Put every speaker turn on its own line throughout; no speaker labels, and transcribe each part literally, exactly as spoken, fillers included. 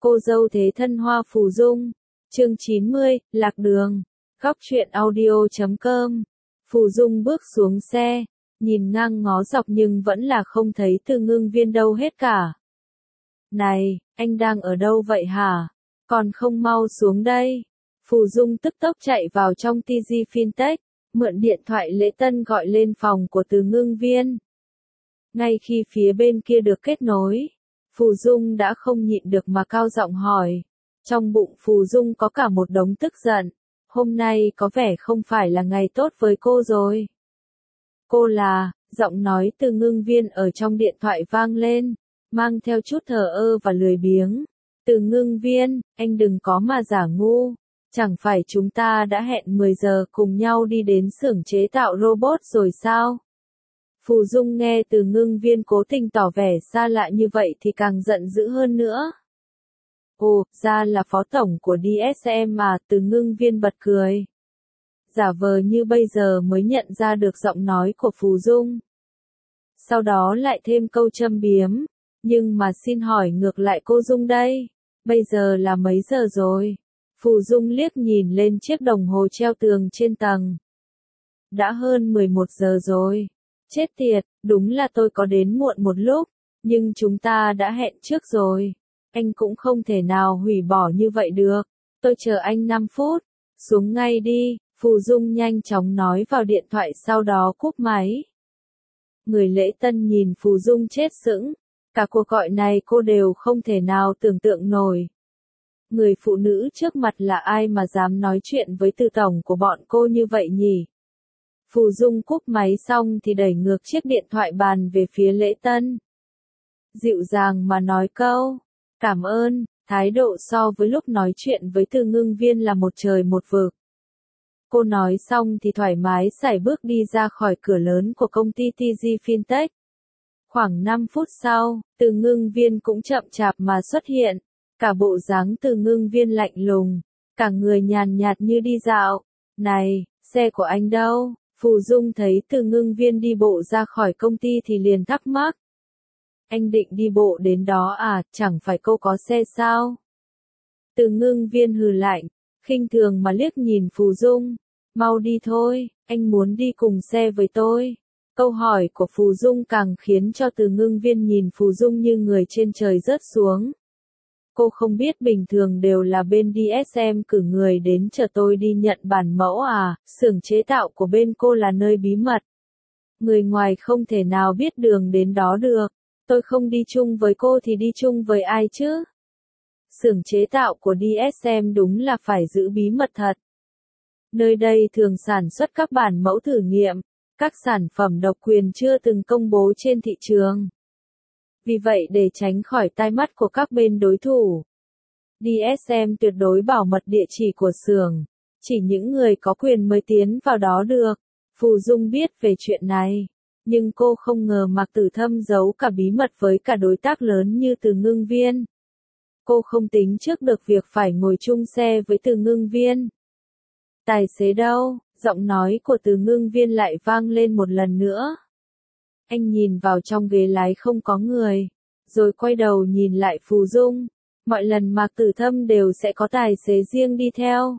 Cô dâu thế thân Hoa Phù Dung. Chương chín mươi, Lạc Đường. Góc truyện audio chấm com. Phù Dung bước xuống xe, nhìn ngang ngó dọc nhưng vẫn là không thấy Từ Ngưng Viên đâu hết cả. Này, anh đang ở đâu vậy hả? Còn không mau xuống đây. Phù Dung tức tốc chạy vào trong tê giê Fintech, mượn điện thoại Lễ Tân gọi lên phòng của Từ Ngưng Viên. Ngay khi phía bên kia được kết nối, Phù Dung đã không nhịn được mà cao giọng hỏi. Trong bụng Phù Dung có cả một đống tức giận. Hôm nay có vẻ không phải là ngày tốt với cô rồi. Cô là, giọng nói Từ Ngưng Viên ở trong điện thoại vang lên, mang theo chút thờ ơ và lười biếng. Từ Ngưng Viên, anh đừng có mà giả ngu. Chẳng phải chúng ta đã hẹn mười giờ cùng nhau đi đến xưởng chế tạo robot rồi sao? Phù Dung nghe Từ Ngưng Viên cố tình tỏ vẻ xa lạ như vậy thì càng giận dữ hơn nữa. Ồ, ra là phó tổng của đê ét em mà, Từ Ngưng Viên bật cười. Giả vờ như bây giờ mới nhận ra được giọng nói của Phù Dung. Sau đó lại thêm câu châm biếm. Nhưng mà xin hỏi ngược lại cô Dung đây, bây giờ là mấy giờ rồi? Phù Dung liếc nhìn lên chiếc đồng hồ treo tường trên tầng. Đã hơn mười một giờ rồi. Chết tiệt, đúng là tôi có đến muộn một lúc, nhưng chúng ta đã hẹn trước rồi. Anh cũng không thể nào hủy bỏ như vậy được. Tôi chờ anh năm phút. Xuống ngay đi, Phù Dung nhanh chóng nói vào điện thoại sau đó cúp máy. Người Lễ Tân nhìn Phù Dung chết sững. Cả cuộc gọi này cô đều không thể nào tưởng tượng nổi. Người phụ nữ trước mặt là ai mà dám nói chuyện với Từ tổng của bọn cô như vậy nhỉ? Phù Dung cúp máy xong thì đẩy ngược chiếc điện thoại bàn về phía Lễ Tân. Dịu dàng mà nói câu, cảm ơn, thái độ so với lúc nói chuyện với Từ Ngưng Viên là một trời một vực. Cô nói xong thì thoải mái sải bước đi ra khỏi cửa lớn của công ty tê giê Fintech. Khoảng năm phút sau, Từ Ngưng Viên cũng chậm chạp mà xuất hiện. Cả bộ dáng Từ Ngưng Viên lạnh lùng, cả người nhàn nhạt như đi dạo. Này, xe của anh đâu? Phù Dung thấy Từ Ngưng Viên đi bộ ra khỏi công ty thì liền thắc mắc. Anh định đi bộ đến đó à, chẳng phải cô có xe sao? Từ Ngưng Viên hừ lạnh, khinh thường mà liếc nhìn Phù Dung. Mau đi thôi, anh muốn đi cùng xe với tôi. Câu hỏi của Phù Dung càng khiến cho Từ Ngưng Viên nhìn Phù Dung như người trên trời rớt xuống. Cô không biết bình thường đều là bên đê ét em cử người đến chờ tôi đi nhận bản mẫu à, xưởng chế tạo của bên cô là nơi bí mật. Người ngoài không thể nào biết đường đến đó được, tôi không đi chung với cô thì đi chung với ai chứ? Xưởng chế tạo của đê ét em đúng là phải giữ bí mật thật. Nơi đây thường sản xuất các bản mẫu thử nghiệm, các sản phẩm độc quyền chưa từng công bố trên thị trường. Vì vậy để tránh khỏi tai mắt của các bên đối thủ, đê ét em tuyệt đối bảo mật địa chỉ của xưởng, chỉ những người có quyền mới tiến vào đó được. Phù Dung biết về chuyện này, nhưng cô không ngờ Mạc Tử Thâm giấu cả bí mật với cả đối tác lớn như Từ Ngưng Viên. Cô không tính trước được việc phải ngồi chung xe với Từ Ngưng Viên. Tài xế đâu? Giọng nói của Từ Ngưng Viên lại vang lên một lần nữa. Anh nhìn vào trong ghế lái không có người, rồi quay đầu nhìn lại Phù Dung. Mọi lần Mạc Tử Thâm đều sẽ có tài xế riêng đi theo.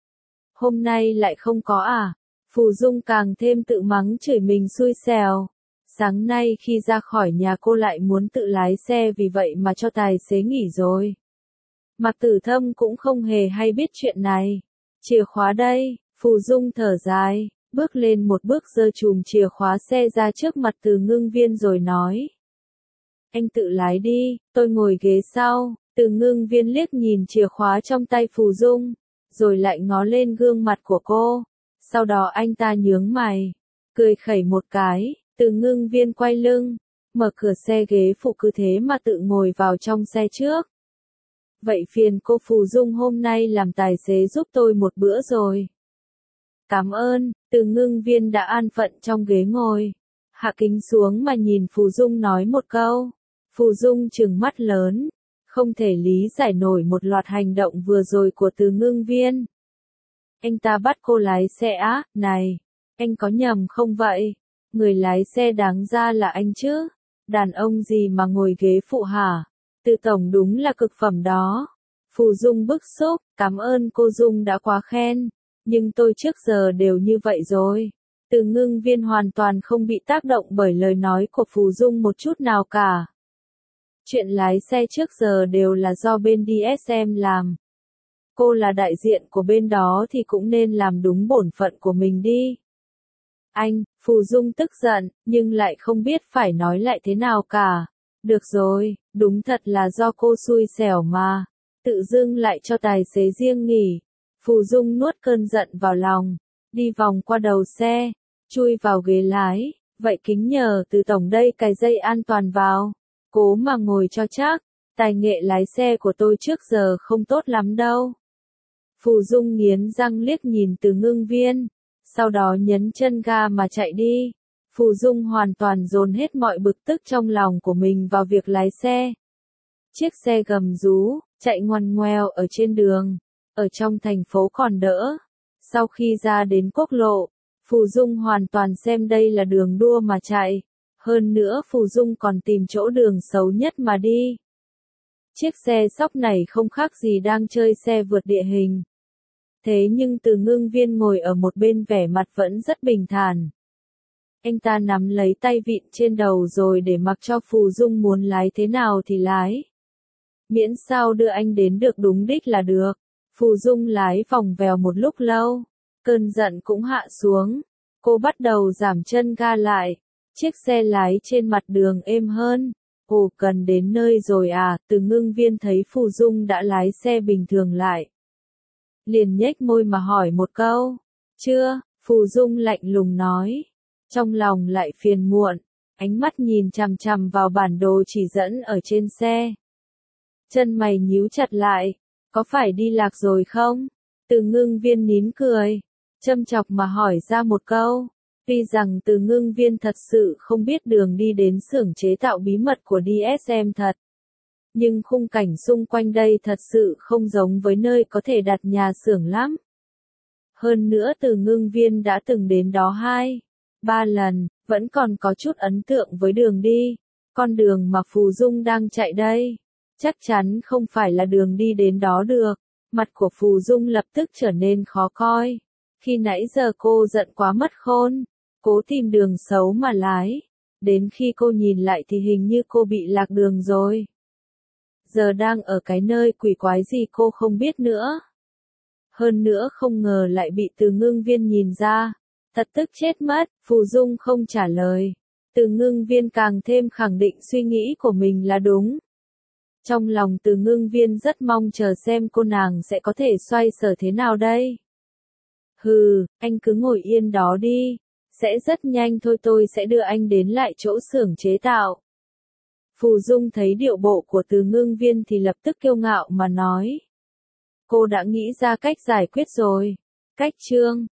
Hôm nay lại không có à? Phù Dung càng thêm tự mắng chửi mình xui xẻo. Sáng nay khi ra khỏi nhà cô lại muốn tự lái xe vì vậy mà cho tài xế nghỉ rồi. Mạc Tử Thâm cũng không hề hay biết chuyện này. Chìa khóa đây, Phù Dung thở dài. Bước lên một bước giơ chùm chìa khóa xe ra trước mặt Từ Ngưng Viên rồi nói. Anh tự lái đi, tôi ngồi ghế sau. Từ Ngưng Viên liếc nhìn chìa khóa trong tay Phù Dung, rồi lại ngó lên gương mặt của cô. Sau đó anh ta nhướng mày, cười khẩy một cái. Từ Ngưng Viên quay lưng, mở cửa xe ghế phụ cứ thế mà tự ngồi vào trong xe trước. Vậy phiền cô Phù Dung hôm nay làm tài xế giúp tôi một bữa rồi. Cảm ơn, Từ Ngưng Viên đã an phận trong ghế ngồi. Hạ kính xuống mà nhìn Phù Dung nói một câu. Phù Dung trừng mắt lớn, không thể lý giải nổi một loạt hành động vừa rồi của Từ Ngưng Viên. Anh ta bắt cô lái xe á, này, anh có nhầm không vậy? Người lái xe đáng ra là anh chứ, đàn ông gì mà ngồi ghế phụ hả? Từ tổng đúng là cực phẩm đó. Phù Dung bức xúc, cảm ơn cô Dung đã quá khen. Nhưng tôi trước giờ đều như vậy rồi. Từ Ngưng Viên hoàn toàn không bị tác động bởi lời nói của Phù Dung một chút nào cả. Chuyện lái xe trước giờ đều là do bên đê ét em làm. Cô là đại diện của bên đó thì cũng nên làm đúng bổn phận của mình đi. Anh, Phù Dung tức giận, nhưng lại không biết phải nói lại thế nào cả. Được rồi, đúng thật là do cô xui xẻo mà. Tự dưng lại cho tài xế riêng nghỉ. Phù Dung nuốt cơn giận vào lòng, đi vòng qua đầu xe, chui vào ghế lái. Vậy kính nhờ Từ tổng đây cài dây an toàn vào. Cố mà ngồi cho chắc, tài nghệ lái xe của tôi trước giờ không tốt lắm đâu. Phù Dung nghiến răng liếc nhìn Từ Ngưng Viên, sau đó nhấn chân ga mà chạy đi. Phù Dung hoàn toàn dồn hết mọi bực tức trong lòng của mình vào việc lái xe. Chiếc xe gầm rú, chạy ngoằn ngoèo ở trên đường, ở trong thành phố còn đỡ. Sau khi ra đến quốc lộ, Phù Dung hoàn toàn xem đây là đường đua mà chạy. Hơn nữa Phù Dung còn tìm chỗ đường xấu nhất mà đi. Chiếc xe sóc này không khác gì đang chơi xe vượt địa hình. Thế nhưng Từ Ngưng Viên ngồi ở một bên vẻ mặt vẫn rất bình thản. Anh ta nắm lấy tay vịn trên đầu rồi để mặc cho Phù Dung muốn lái thế nào thì lái. Miễn sao đưa anh đến được đúng đích là được. Phù Dung lái vòng vèo một lúc lâu. Cơn giận cũng hạ xuống. Cô bắt đầu giảm chân ga lại. Chiếc xe lái trên mặt đường êm hơn. Ồ, cần đến nơi rồi à? Từ Ngưng Viên thấy Phù Dung đã lái xe bình thường lại. Liền nhếch môi mà hỏi một câu. Chưa, Phù Dung lạnh lùng nói. Trong lòng lại phiền muộn, ánh mắt nhìn chằm chằm vào bản đồ chỉ dẫn ở trên xe. Chân mày nhíu chặt lại, có phải đi lạc rồi không? Từ Ngưng Viên nín cười, châm chọc mà hỏi ra một câu. Tuy rằng Từ Ngưng Viên thật sự không biết đường đi đến xưởng chế tạo bí mật của đê ét em thật. Nhưng khung cảnh xung quanh đây thật sự không giống với nơi có thể đặt nhà xưởng lắm. Hơn nữa Từ Ngưng Viên đã từng đến đó hai, ba lần, vẫn còn có chút ấn tượng với đường đi. Con đường mà Phù Dung đang chạy đây, chắc chắn không phải là đường đi đến đó được. Mặt của Phù Dung lập tức trở nên khó coi. Khi nãy giờ cô giận quá mất khôn, cố tìm đường xấu mà lái. Đến khi cô nhìn lại thì hình như cô bị lạc đường rồi. Giờ đang ở cái nơi quỷ quái gì cô không biết nữa. Hơn nữa không ngờ lại bị Từ Ngưng Viên nhìn ra. Thật tức chết mất, Phù Dung không trả lời. Từ Ngưng Viên càng thêm khẳng định suy nghĩ của mình là đúng. Trong lòng Từ Ngưng Viên rất mong chờ xem cô nàng sẽ có thể xoay sở thế nào đây. Hừ, anh cứ ngồi yên đó đi. Sẽ rất nhanh thôi, tôi sẽ đưa anh đến lại chỗ xưởng chế tạo. Phù Dung thấy điệu bộ của Từ Ngưng Viên thì lập tức kiêu ngạo mà nói. Cô đã nghĩ ra cách giải quyết rồi. Cách chương